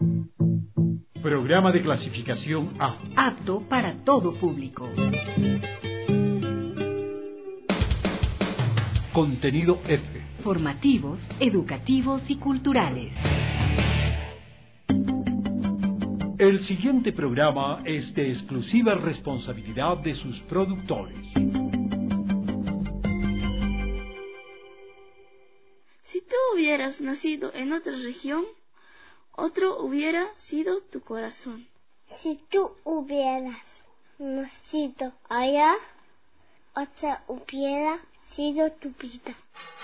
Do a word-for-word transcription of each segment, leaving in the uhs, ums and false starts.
Programa de clasificación A. Apto para todo público. Contenido F. Formativos, educativos y culturales. El siguiente programa es de exclusiva responsabilidad de sus productores. Si tú hubieras nacido en otra región, otro hubiera sido tu corazón. Si tú hubieras nacido allá, otra hubiera sido tu vida.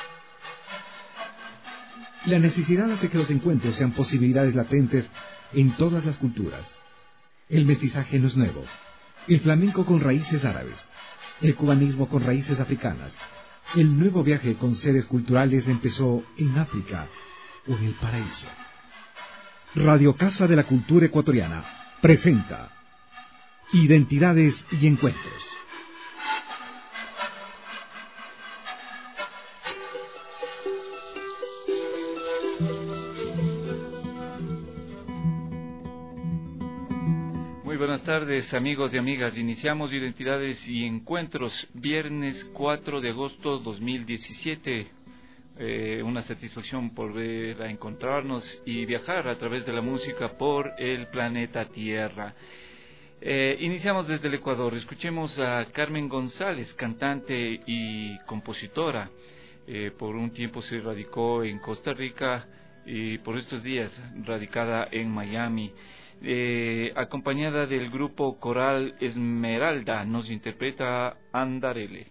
La necesidad hace que los encuentros sean posibilidades latentes en todas las culturas. El mestizaje no es nuevo. El flamenco con raíces árabes. El cubanismo con raíces africanas. El nuevo viaje con seres culturales empezó en África o en el paraíso. Radio Casa de la Cultura Ecuatoriana presenta Identidades y Encuentros. Muy buenas tardes, amigos y amigas. Iniciamos Identidades y Encuentros, viernes cuatro de agosto de dos mil diecisiete. Eh, una satisfacción volver a encontrarnos y viajar a través de la música por el planeta Tierra. Eh, iniciamos desde el Ecuador. Escuchemos a Carmen González, cantante y compositora. Eh, por un tiempo se radicó en Costa Rica y por estos días radicada en Miami. Eh, acompañada del grupo coral Esmeralda, nos interpreta Andarele.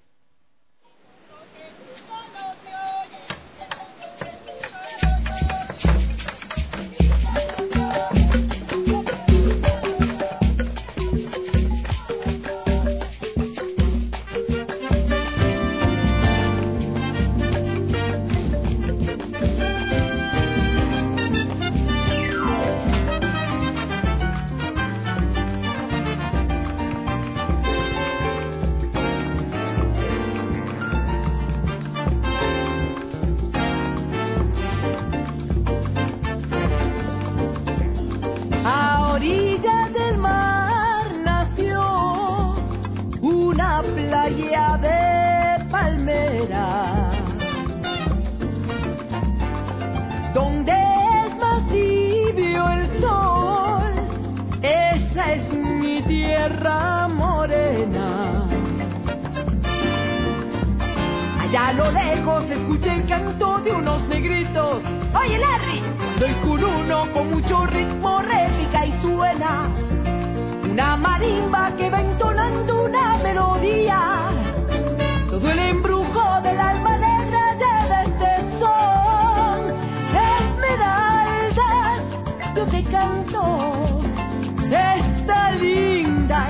A lo lejos escuché el canto de unos negritos. Oye, Larry, doy con uno con mucho ritmo, réplica y suena una marimba que va entonando una melodía. Todo el embrujo del alma negra lleva este son. Esmeraldas, yo te canto esta linda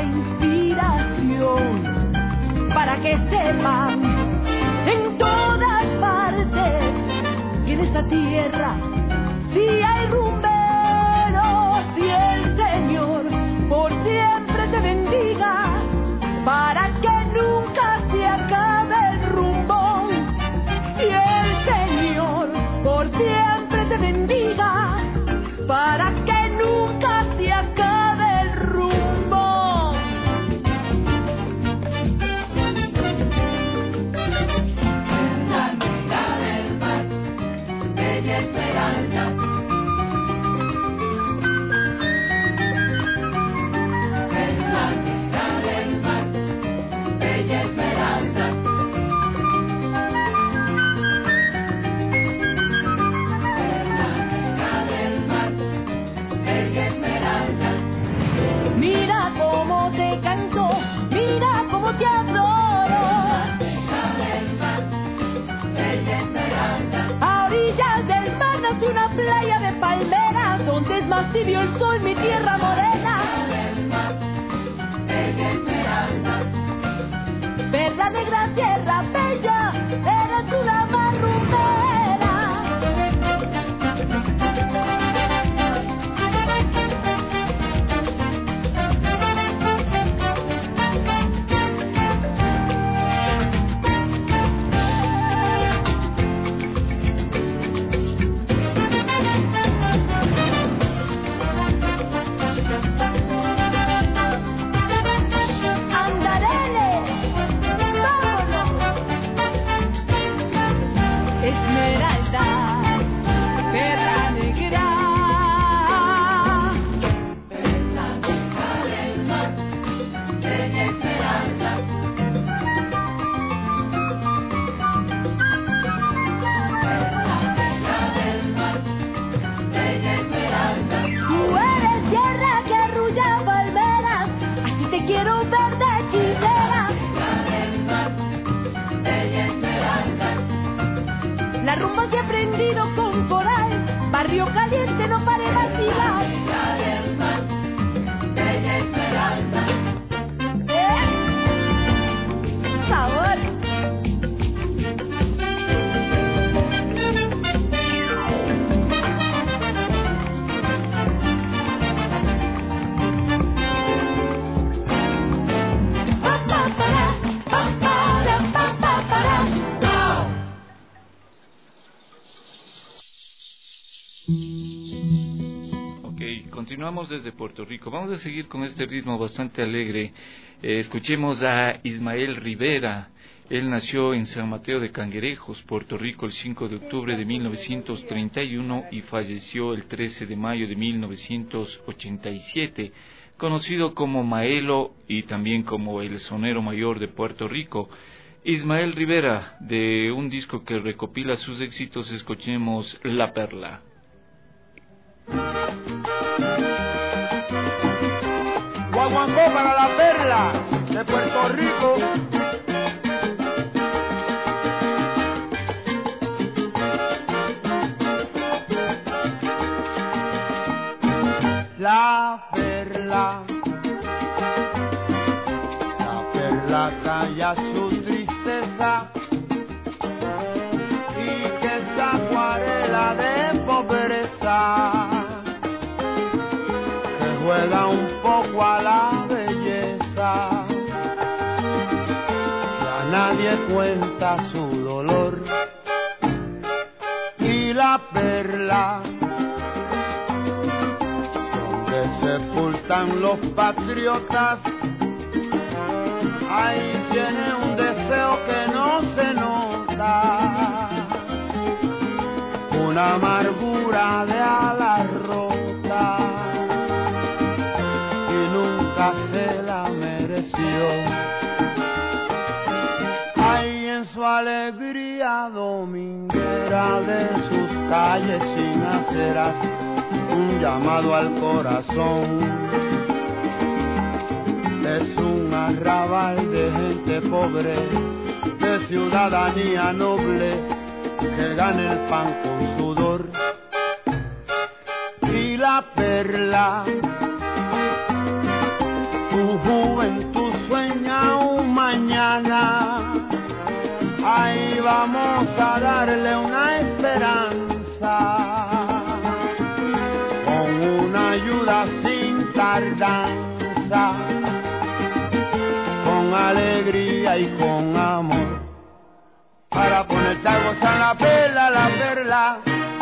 inspiración para que sepan en todas partes y en esta tierra si hay rumberos y el Señor por siempre te bendiga para que nunca se acabe el rumbo y el Señor por siempre te bendiga para que nunca se acabe el rumbo. Esmeralda, en la mitad del mar, bella Esmeralda, en la mitad del mar, bella Esmeralda. Mira cómo te canto, mira cómo te adoro. En la mitad del mar, bella Esmeralda. A orillas del mar nace una playa de palmeras donde es más tibio el sol, mi tierra morena. Perla negra, tierra bella, eres una marrumbera. continuamos desde Puerto Rico. Vamos a seguir con este ritmo bastante alegre. Eh, escuchemos a Ismael Rivera. Él nació en San Mateo de Cangrejos, Puerto Rico, el cinco de octubre de mil novecientos treinta y uno y falleció el trece de mayo de mil novecientos ochenta y siete. Conocido como Maelo y también como el sonero mayor de Puerto Rico. Ismael Rivera, de un disco que recopila sus éxitos, escuchemos La Perla. Guaguancó para La Perla de Puerto Rico. La perla, la perla calla su tristeza y que esa acuarela de pobreza que juega un poco a la belleza, ya nadie cuenta su dolor. Y la perla sepultan los patriotas, ahí tiene un deseo que no se nota, una amargura de ala rota, y nunca se la mereció. Ahí en su alegría dominguera de sus calles sin aceras, un llamado al corazón, es un arrabal de gente pobre, de ciudadanía noble, que gana el pan con sudor. Y la perla, tu juventud sueña un mañana, ahí vamos a darle una esperanza, ayuda sin tardanza, con alegría y con amor, para ponerte a gozar la perla, la perla.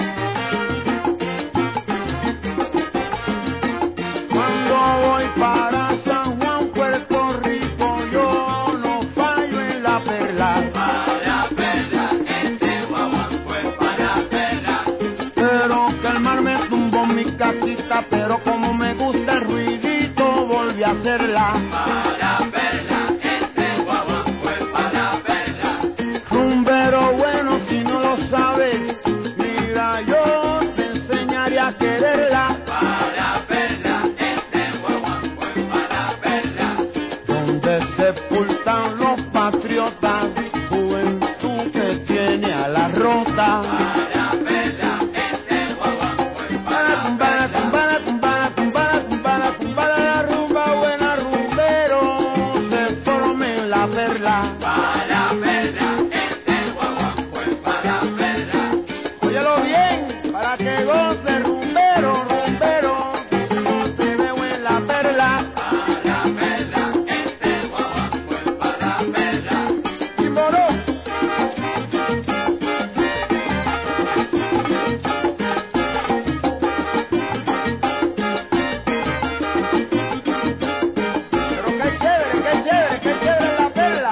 Cuando voy para San Juan, Puerto Rico, yo no fallo en la perla. Para la perla, este guaguancó es para la perla. Pero que el mar me tumbó mi casita, pero como me gusta el ruidito, volví a hacerla. Para la perla, este guaguancó es para la perla. Rumbero bueno, si no lo sabes, mira, yo te enseñaré a quererla. Para la perla, este guaguancó es para la perla. Donde sepultan los patriotas, juventud que tiene a la rota. Para la perla, este guaguancó es para la perla. Para la perla, este guaguancó es para la perla. Óyelo bien, para que goce rumbero, rumbero, no te veo en la perla. Para la perla, este guaguancó es para la perla. Y moró. Pero qué chévere, qué chévere, qué chévere la perla.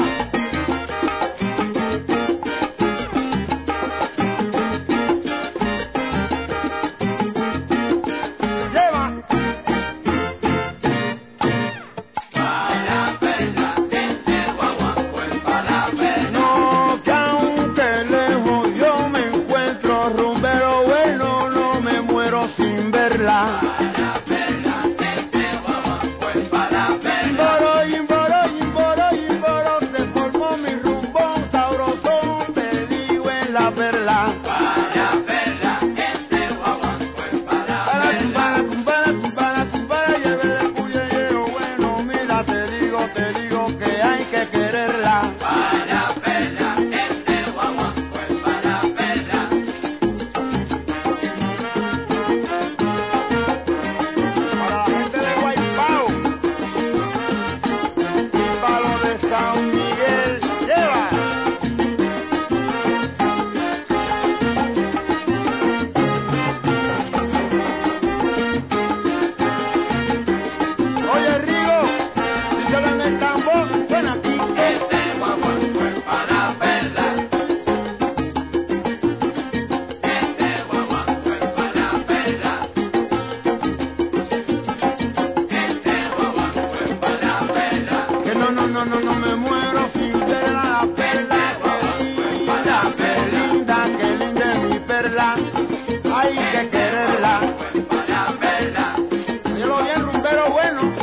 no, no, no me muero sin verla, la perla, qué linda, qué linda, qué linda es mi perla, hay que quererla, la perla, yo bien rumbero bueno.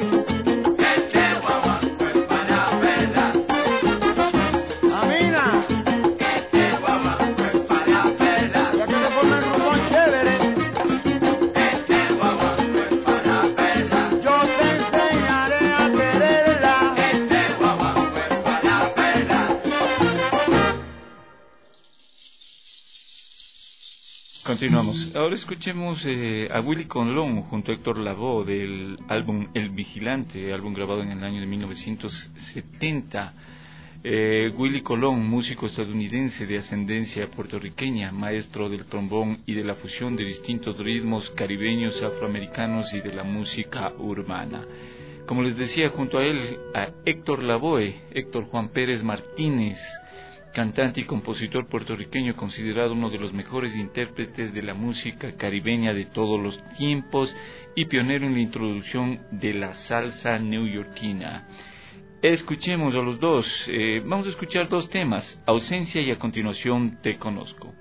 Continuamos. Ahora escuchemos eh, a Willy Colón junto a Héctor Lavoe del álbum El Vigilante, álbum grabado en el año de mil novecientos setenta. Eh, Willy Colón, músico estadounidense de ascendencia puertorriqueña, maestro del trombón y de la fusión de distintos ritmos caribeños, afroamericanos y de la música urbana. Como les decía, junto a él, a Héctor Lavoe, Héctor Juan Pérez Martínez, cantante y compositor puertorriqueño considerado uno de los mejores intérpretes de la música caribeña de todos los tiempos y pionero en la introducción de la salsa neoyorquina. Escuchemos a los dos, eh, vamos a escuchar dos temas, Ausencia y a continuación Te Conozco.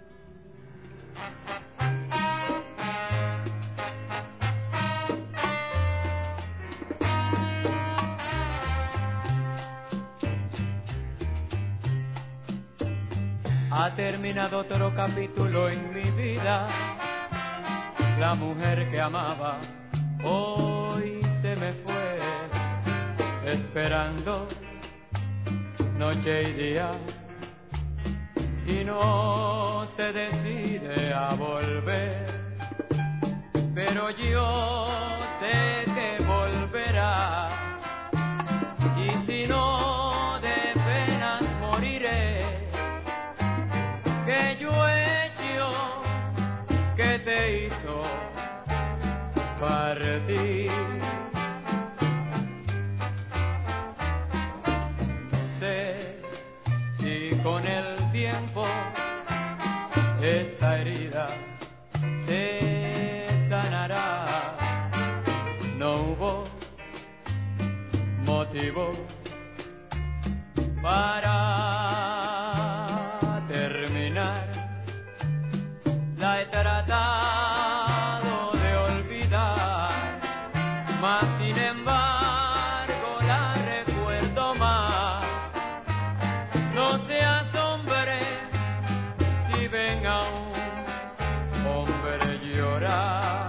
Ha terminado otro capítulo en mi vida, la mujer que amaba hoy se me fue, esperando noche y día y no se decide a volver, pero yo sé que volverá y si no de penas moriré, que yo he hecho que te hizo partir. No sé si con el tiempo esta herida se sanará. No hubo motivo para la he tratado de olvidar, mas sin embargo la recuerdo más. No se asombre si ven a un hombre llorar.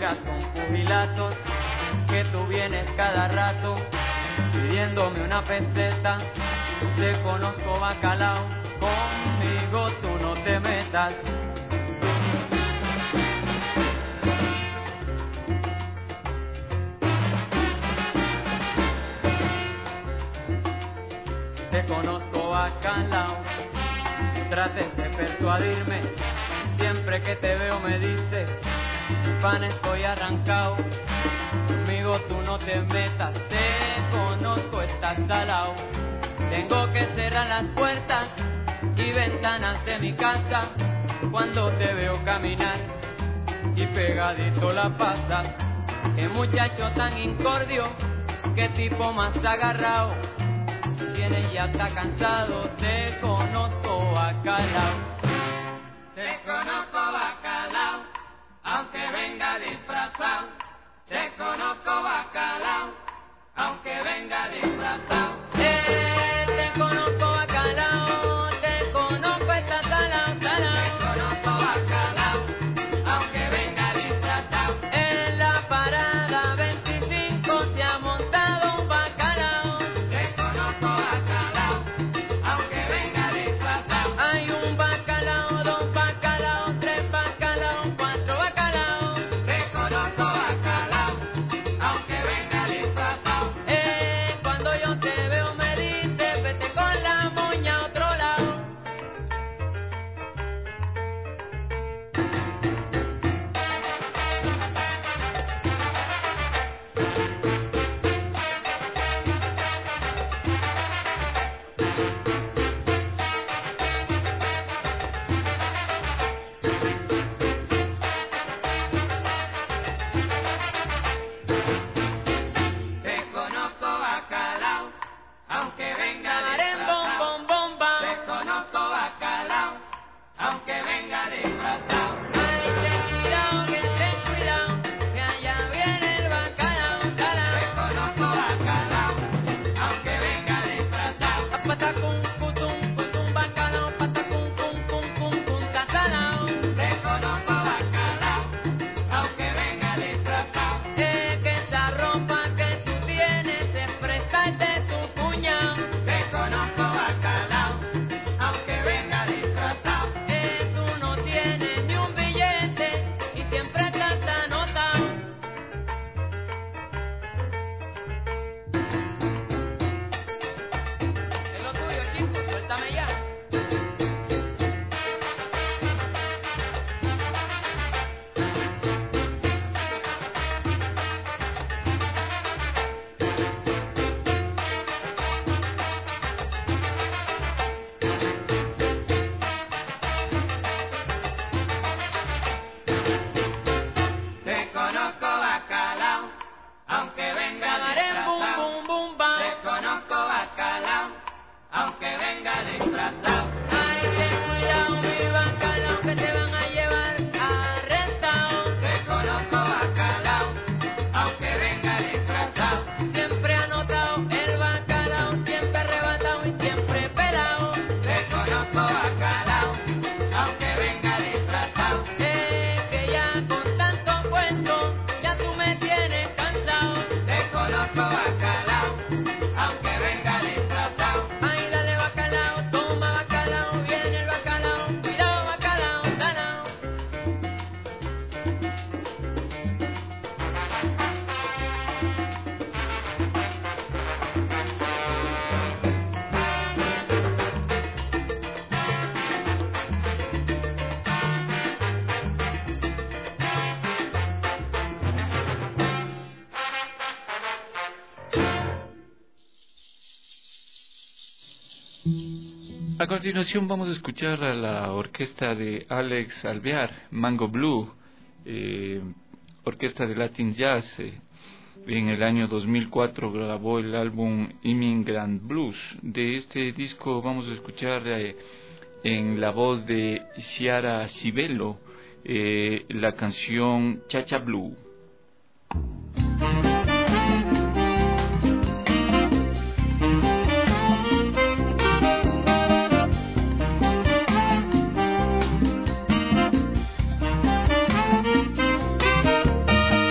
vengas con pugilatos, que tú vienes cada rato pidiéndome una peseta. Te conozco bacalao, conmigo tú no te metas. Te conozco bacalao, trates de persuadirme. Siempre que te veo me dices, pan estoy arrancado. Conmigo tú no te metas, te conozco, estás salao. Tengo que cerrar las puertas y ventanas de mi casa cuando te veo caminar y pegadito la pasas. Qué muchacho tan incordio, qué tipo más agarrado. Tienes ya está cansado, te conozco bacalao. Te conozco bacalao, aunque venga disfrazado. Te conozco bacalao, aunque venga disfrazado. Eh, te conozco bacalao, te conozco esta salao, salao. Te conozco bacalao, aunque venga disfrazado. En la parada veinticinco se ha montado un bacalao. Te conozco bacalao, aunque venga disfrazado. Hay un bacalao, dos bacalao, tres bacalao, cuatro bacalao. Te conozco bacalao, aunque venga disfrazado. Eh, cuando yo te veo me dices, vete con la moña a otro lado. Te conozco bacalao, aunque venga Camarén, bom, disfrazado. bom, bomba. Te conozco bacalao, aunque venga disfrazado. Ay, ten cuidado, que ten cuidado, que allá viene el bacalao, calao. Te conozco bacalao, aunque venga disfrazado. Patacum, cutum, cutum, bacalao, patacum, cum, cum, cum, cum, tasalao. Te conozco bacalao, aunque venga disfrazado. Eh, que esa ropa que tú tienes es fresca y de tu cuñao. Te conozco bacalao, aunque venga disfrazado. Eh, tú no tienes ni un billete y siempre estás anotado. Es lo tuyo, chico, suéltame ya. Te conozco bacalao, aunque venga Camarén, bum, disfrazado. bum, bum, bam. Te conozco bacalao, aunque venga disfrazado. Ay, ten cuidado, mi bacalao, que te van a llevar arrestado. Te conozco bacalao, aunque venga disfrazado. Siempre anotado el bacalao, siempre arrebatado y siempre pelado. Te conozco bacalao, aunque venga disfrazado. Eh, que ya con tanto cuento, ya tú me tienes cansado. Te conozco bacalao, aunque venga disfrazado. Ay, dale bacalao, toma bacalao, viene el bacalao, cuidado bacalao, sanao. A continuación vamos a escuchar a la orquesta de Alex Alvear, Mango Blue, eh, orquesta de Latin Jazz. Eh, en el año dos mil cuatro grabó el álbum Immigrant Blues. De este disco vamos a escuchar eh, en la voz de Ciara Cibello eh, la canción Cha-Cha Blue. Te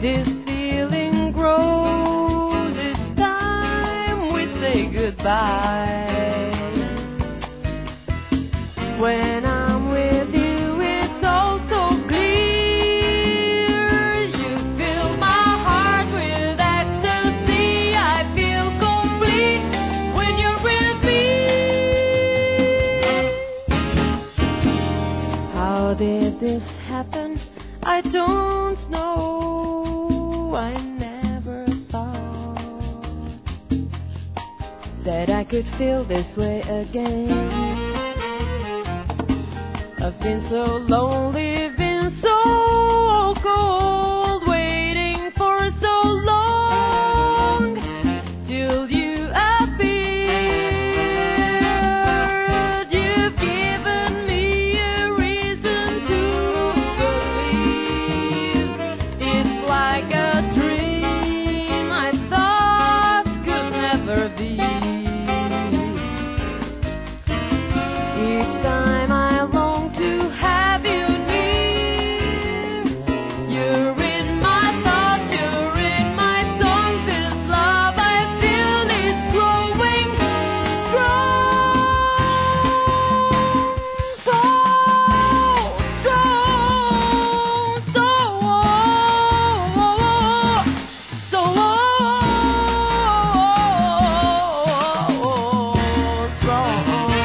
this feeling grows each time we say goodbye. When I'm with you, it's all so clear. You fill my heart with ecstasy. I feel complete when you're with me. How did this happen? I don't know. I never thought that I could feel this way again. I've been so lonely, been so cold, waiting for so long till you appeared. You've given me a reason to believe. It's like a dream I thought could never be. Each time I long to have you near. You're in my thoughts, you're in my songs. This love I feel is growing strong, so strong, so so strong.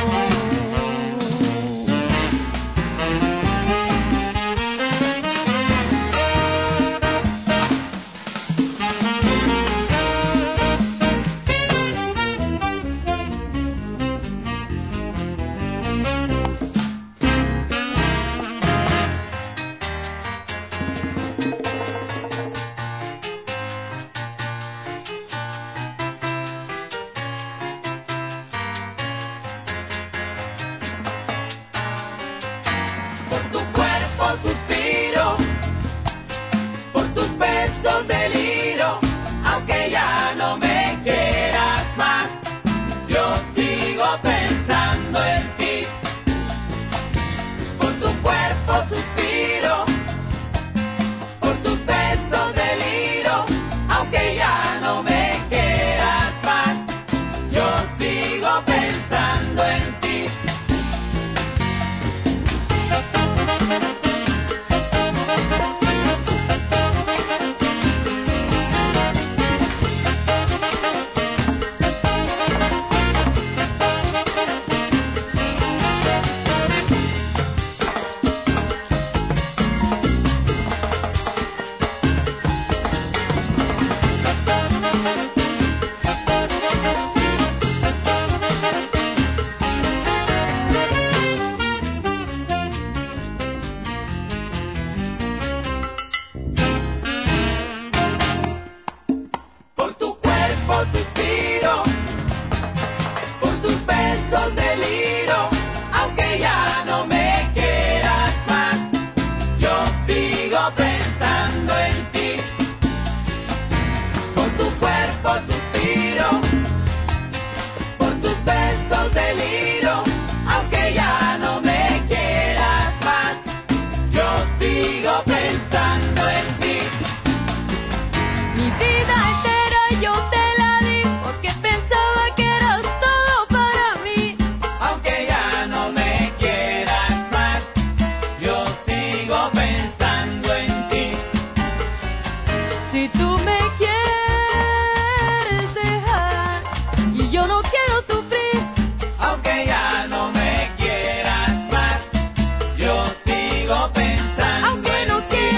Por tu cuerpo suspiro, por tus besos deliro, aunque ya no me quieras más, yo sigo pensando en ti. Por tu cuerpo suspiro, por tus besos deliro, aunque ya no me quieras más, yo sigo pensando en ti. Por tu cuerpo suspiro, por tus besos deliro, aunque ya no me quieras más, yo sigo pensando en ti. Por tu cuerpo suspiro, por tus besos deliro, aunque ya no me quieras más, yo sigo pensando en ti. Mi vida entera yo te la di porque pensaba que eras todo para mí. Aunque ya no me quieras más, yo sigo pensando en ti. Si tú me quieres dejar y yo no quiero sufrir, Aunque ya no me quieras más, yo sigo pensando aunque en no ti. quieras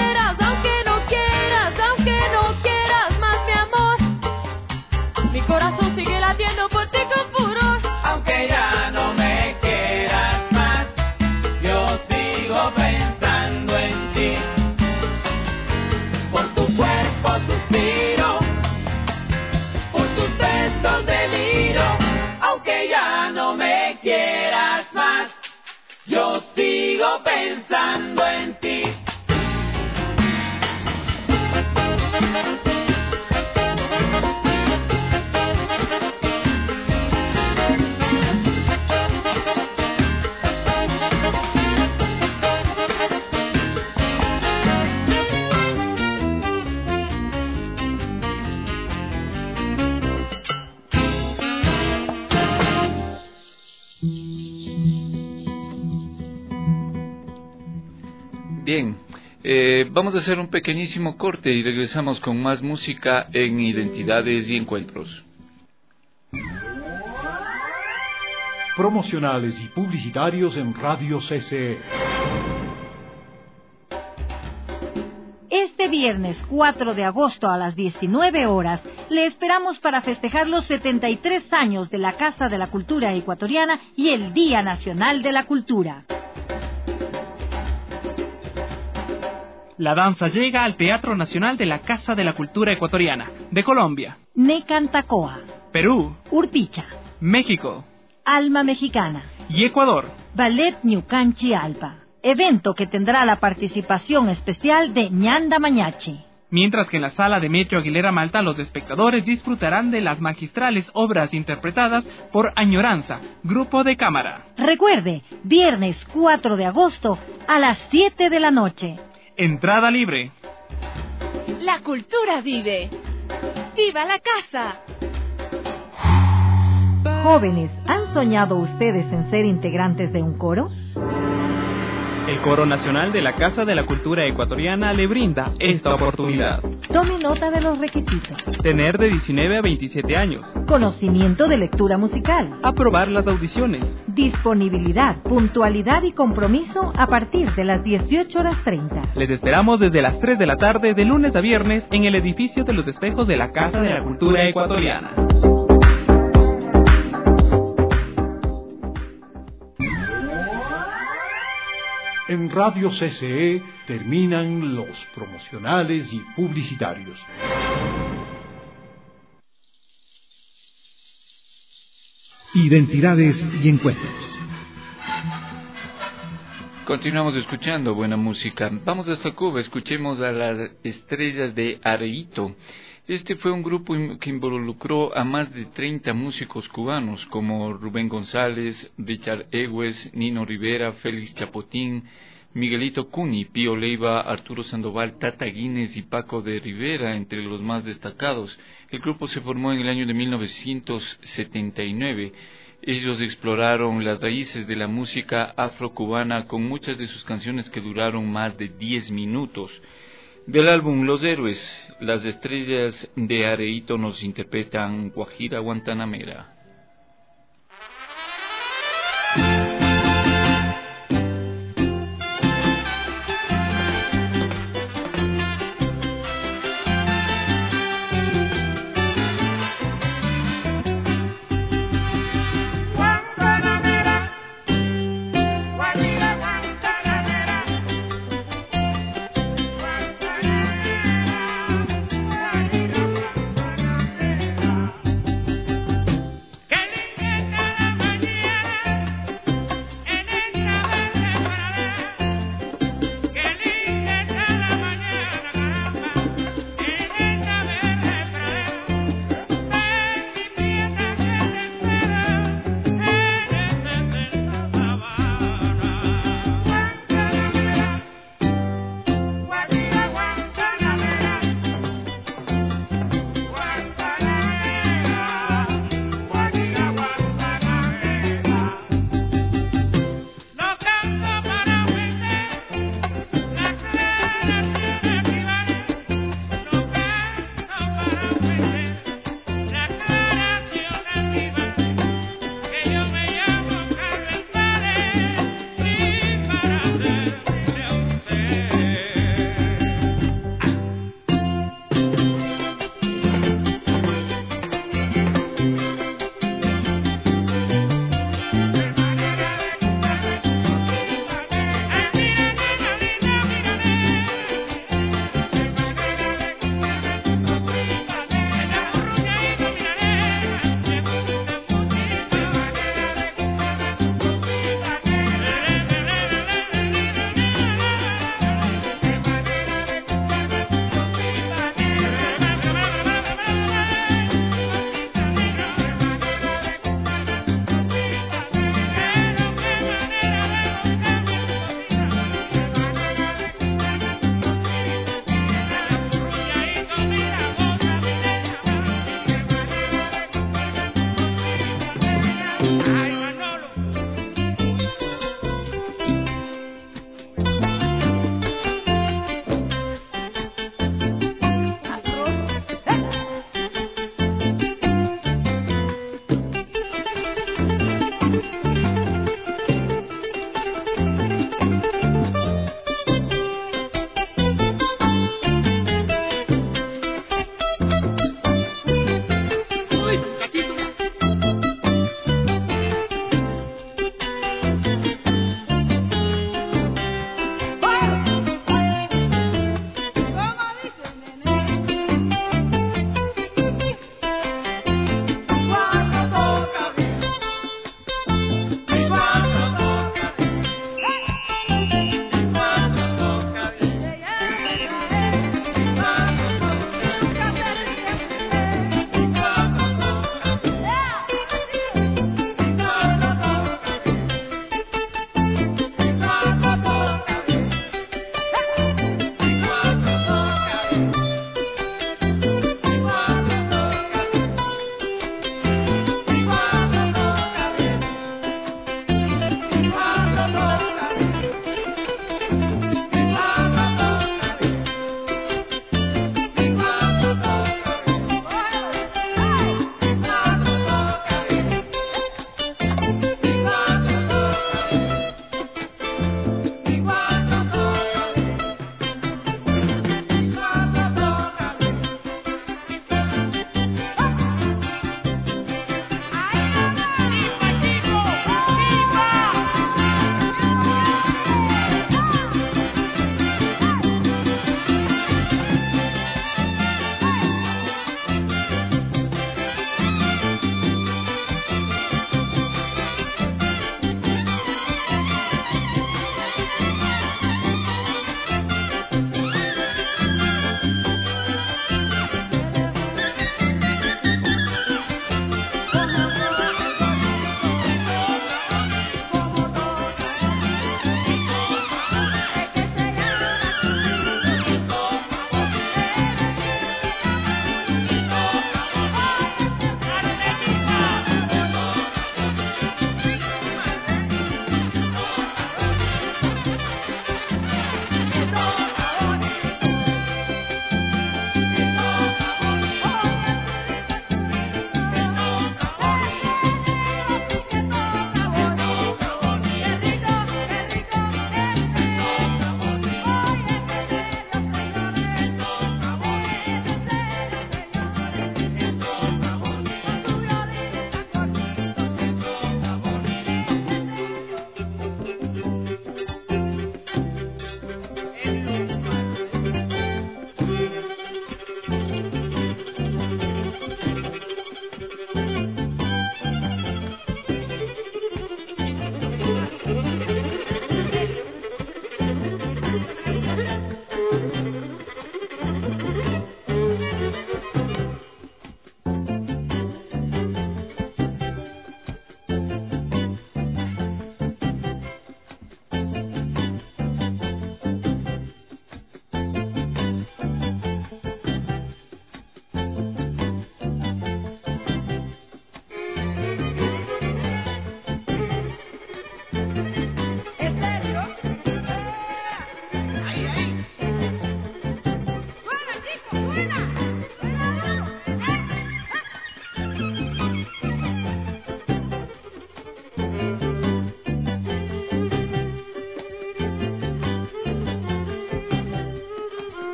Bien, eh, vamos a hacer un pequeñísimo corte y regresamos con más música en Identidades y Encuentros. Promocionales y publicitarios en Radio C C E. Este viernes cuatro de agosto a las diecinueve horas le esperamos para festejar los setenta y tres años de la Casa de la Cultura Ecuatoriana y el Día Nacional de la Cultura. La danza llega al Teatro Nacional de la Casa de la Cultura Ecuatoriana, de Colombia, Necantacoa, Perú, Urpicha, México, Alma Mexicana y Ecuador. Ballet Ñucanchi Alpa, evento que tendrá la participación especial de Ñanda Mañachi. Mientras que en la sala de Metro Aguilera Malta los espectadores disfrutarán de las magistrales obras interpretadas por Añoranza, grupo de cámara. Recuerde, viernes cuatro de agosto a las siete de la noche. Entrada libre. La cultura vive. ¡Viva la casa! Jóvenes, ¿han soñado ustedes en ser integrantes de un coro? El Coro Nacional de la Casa de la Cultura Ecuatoriana le brinda esta oportunidad. Tome nota de los requisitos. Tener de diecinueve a veintisiete años. Conocimiento de lectura musical. Aprobar las audiciones. Disponibilidad, puntualidad y compromiso a partir de las dieciocho horas treinta. Les esperamos desde las tres de la tarde de lunes a viernes en el edificio de los espejos de la Casa de la Cultura Ecuatoriana. En Radio C C E terminan los promocionales y publicitarios. Identidades y Encuentros. Continuamos escuchando buena música. Vamos hasta Cuba, escuchemos a las estrellas de Areito. Este fue un grupo que involucró a más de treinta músicos cubanos como Rubén González, Richard Egues, Nino Rivera, Félix Chapotín, Miguelito Cuni, Pío Leiva, Arturo Sandoval, Tata Guinness y Paco de Rivera, entre los más destacados. El grupo se formó en el año de mil novecientos setenta y nueve. Ellos exploraron las raíces de la música afrocubana con muchas de sus canciones que duraron más de diez minutos. Del álbum Los Héroes, las estrellas de Areito nos interpretan Guajira Guantanamera.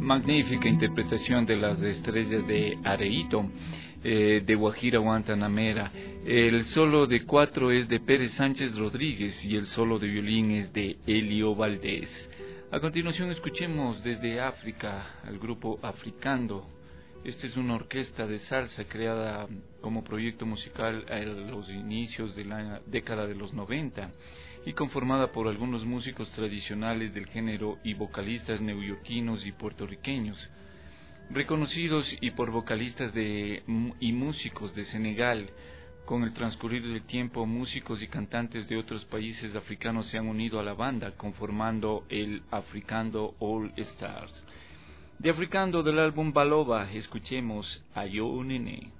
magnífica interpretación de las estrellas de Areito, eh, de Guajira Guantanamera. El solo de cuatro es de Pérez Sánchez Rodríguez y el solo de violín es de Elio Valdés. A continuación escuchemos desde África al grupo Africando. Esta es una orquesta de salsa creada como proyecto musical a los inicios de la década de los noventa y conformada por algunos músicos tradicionales del género y vocalistas neoyorquinos y puertorriqueños, reconocidos y por vocalistas de, y músicos de Senegal. Con el transcurrir del tiempo, músicos y cantantes de otros países africanos se han unido a la banda, conformando el Africando All Stars. De Africando, del álbum Baloba, escuchemos Ayo Nene.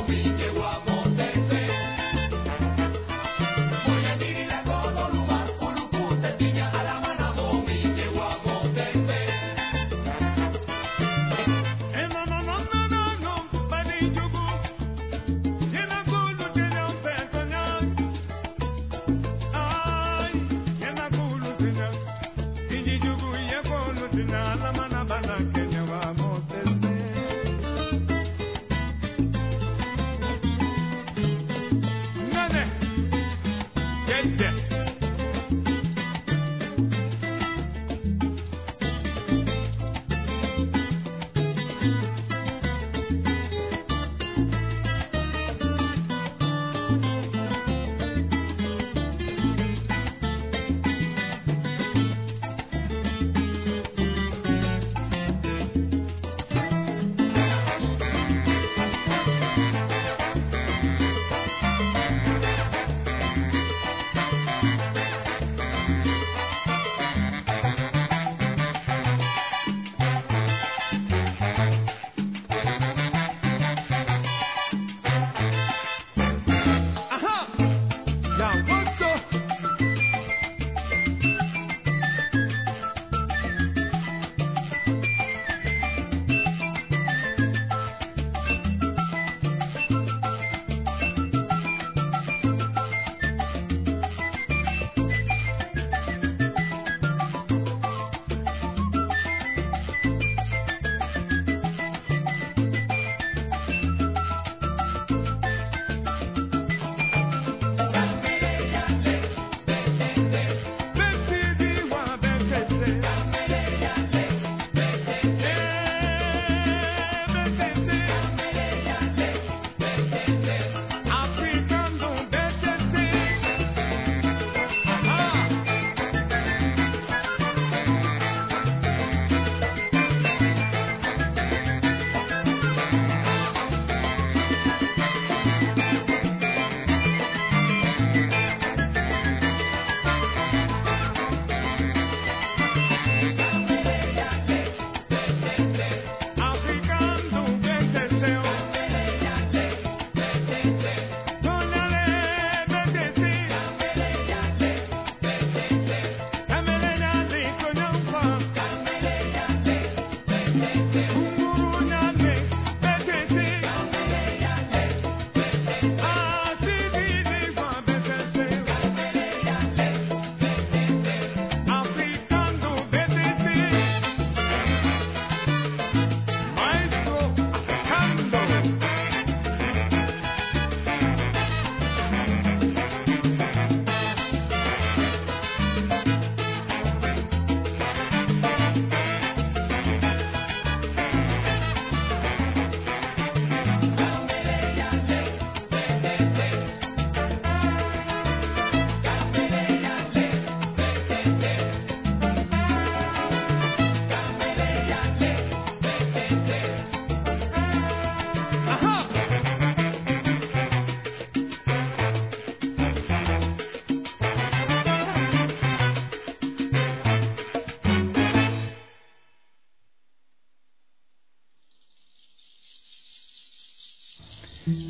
Voy a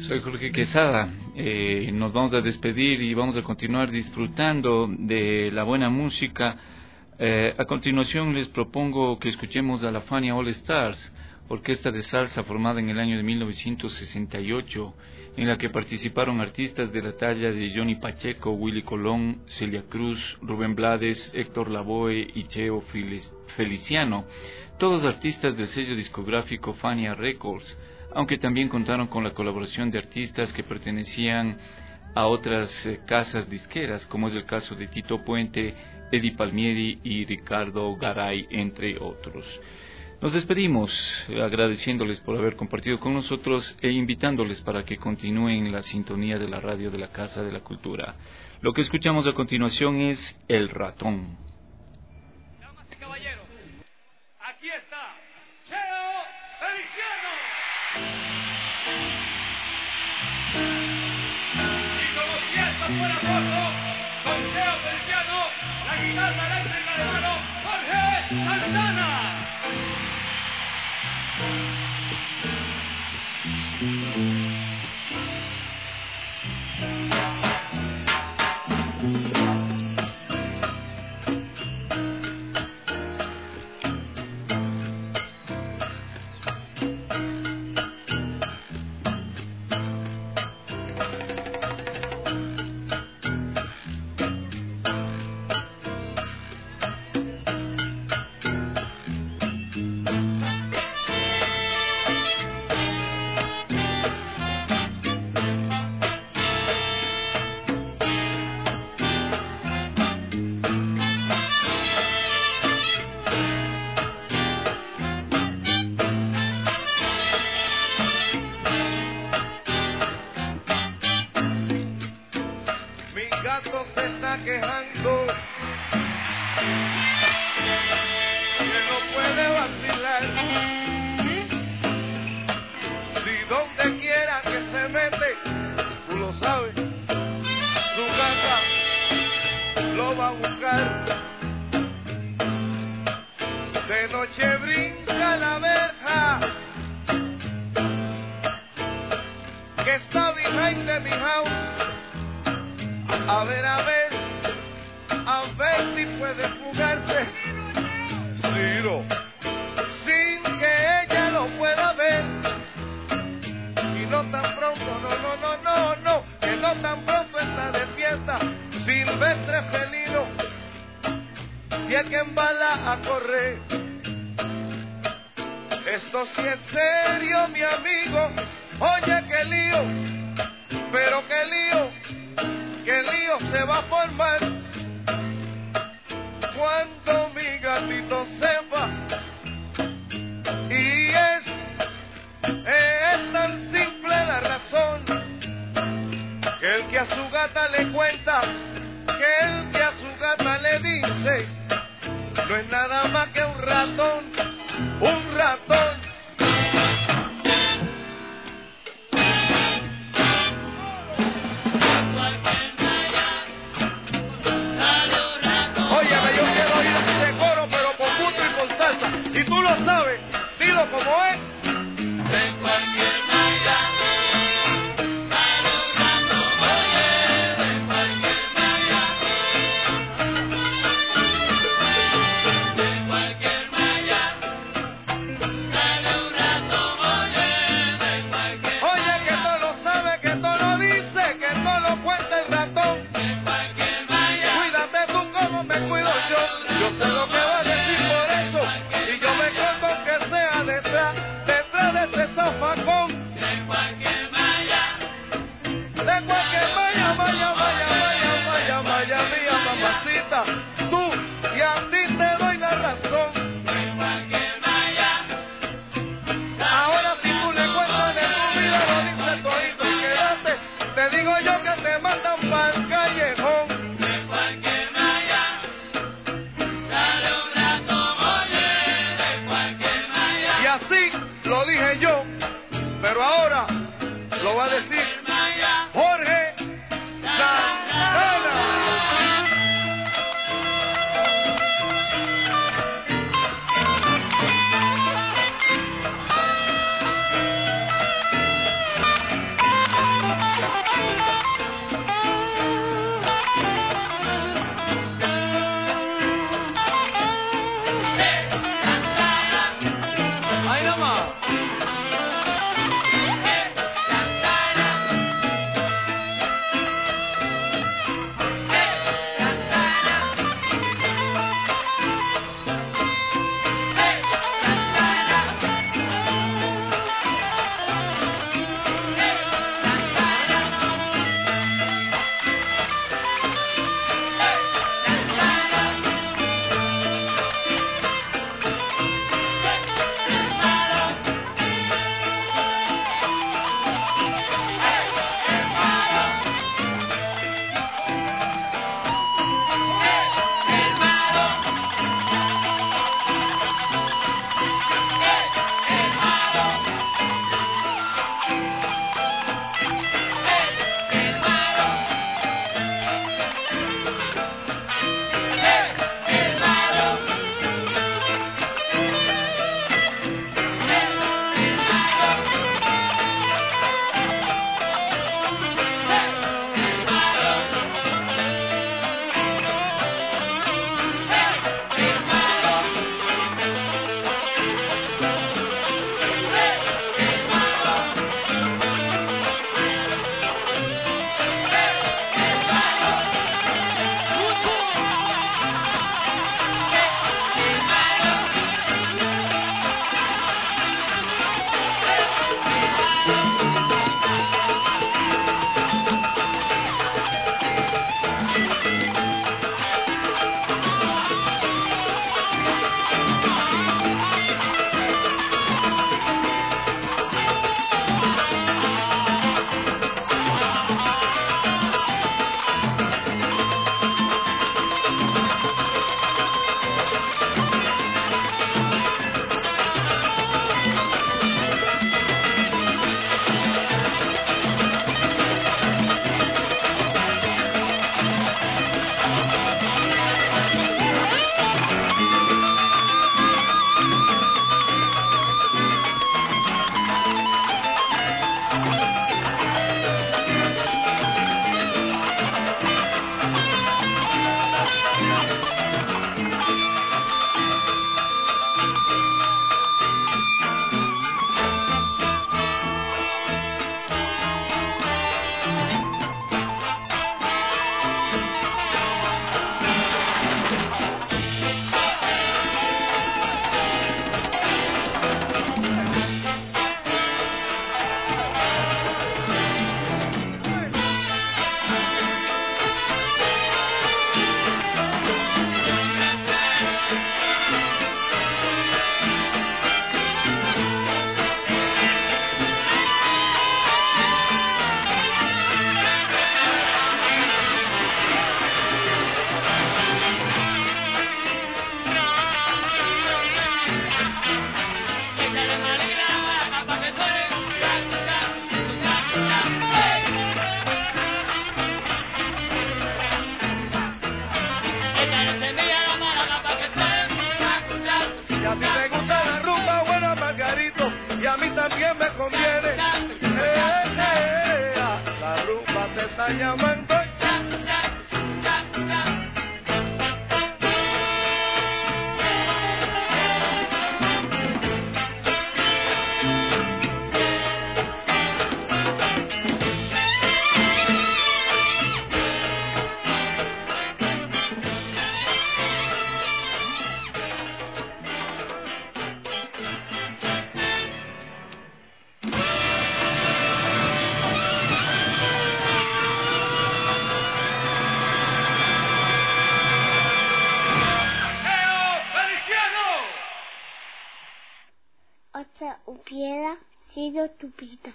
Soy Jorge Quesada. Eh, nos vamos a despedir y vamos a continuar disfrutando de la buena música. Eh, a continuación les propongo que escuchemos a la Fania All Stars, orquesta de salsa formada en el año de mil novecientos sesenta y ocho, en la que participaron artistas de la talla de Johnny Pacheco, Willy Colón, Celia Cruz, Rubén Blades, Héctor Lavoe y Cheo Feliciano, todos artistas del sello discográfico Fania Records, aunque también contaron con la colaboración de artistas que pertenecían a otras eh, casas disqueras, como es el caso de Tito Puente, Eddie Palmieri y Ricardo Garay, entre otros. Nos despedimos agradeciéndoles por haber compartido con nosotros e invitándoles para que continúen la sintonía de la radio de la Casa de la Cultura. Lo que escuchamos a continuación es El Ratón. Damas y caballeros, aquí está Cheo Feliciano. Y como si esto fuera poco, con Cheo Feliciano, la guitarra eléctrica de mano, Jorge Santana. Pero ahora lo va a decir Jorge Santana. te está llamando. Hubiera sido tu vida.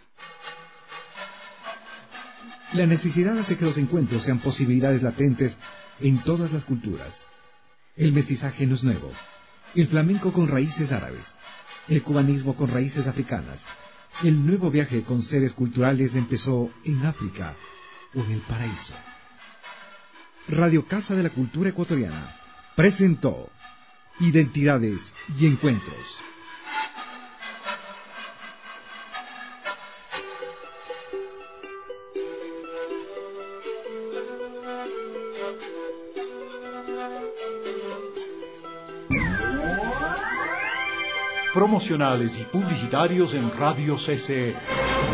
La necesidad hace que los encuentros sean posibilidades latentes en todas las culturas. El mestizaje no es nuevo. El flamenco con raíces árabes. El cubanismo con raíces africanas. El nuevo viaje con seres culturales empezó en África o en el paraíso. Radio Casa de la Cultura Ecuatoriana presentó Identidades y Encuentros. Promocionales y publicitarios en Radio C C E.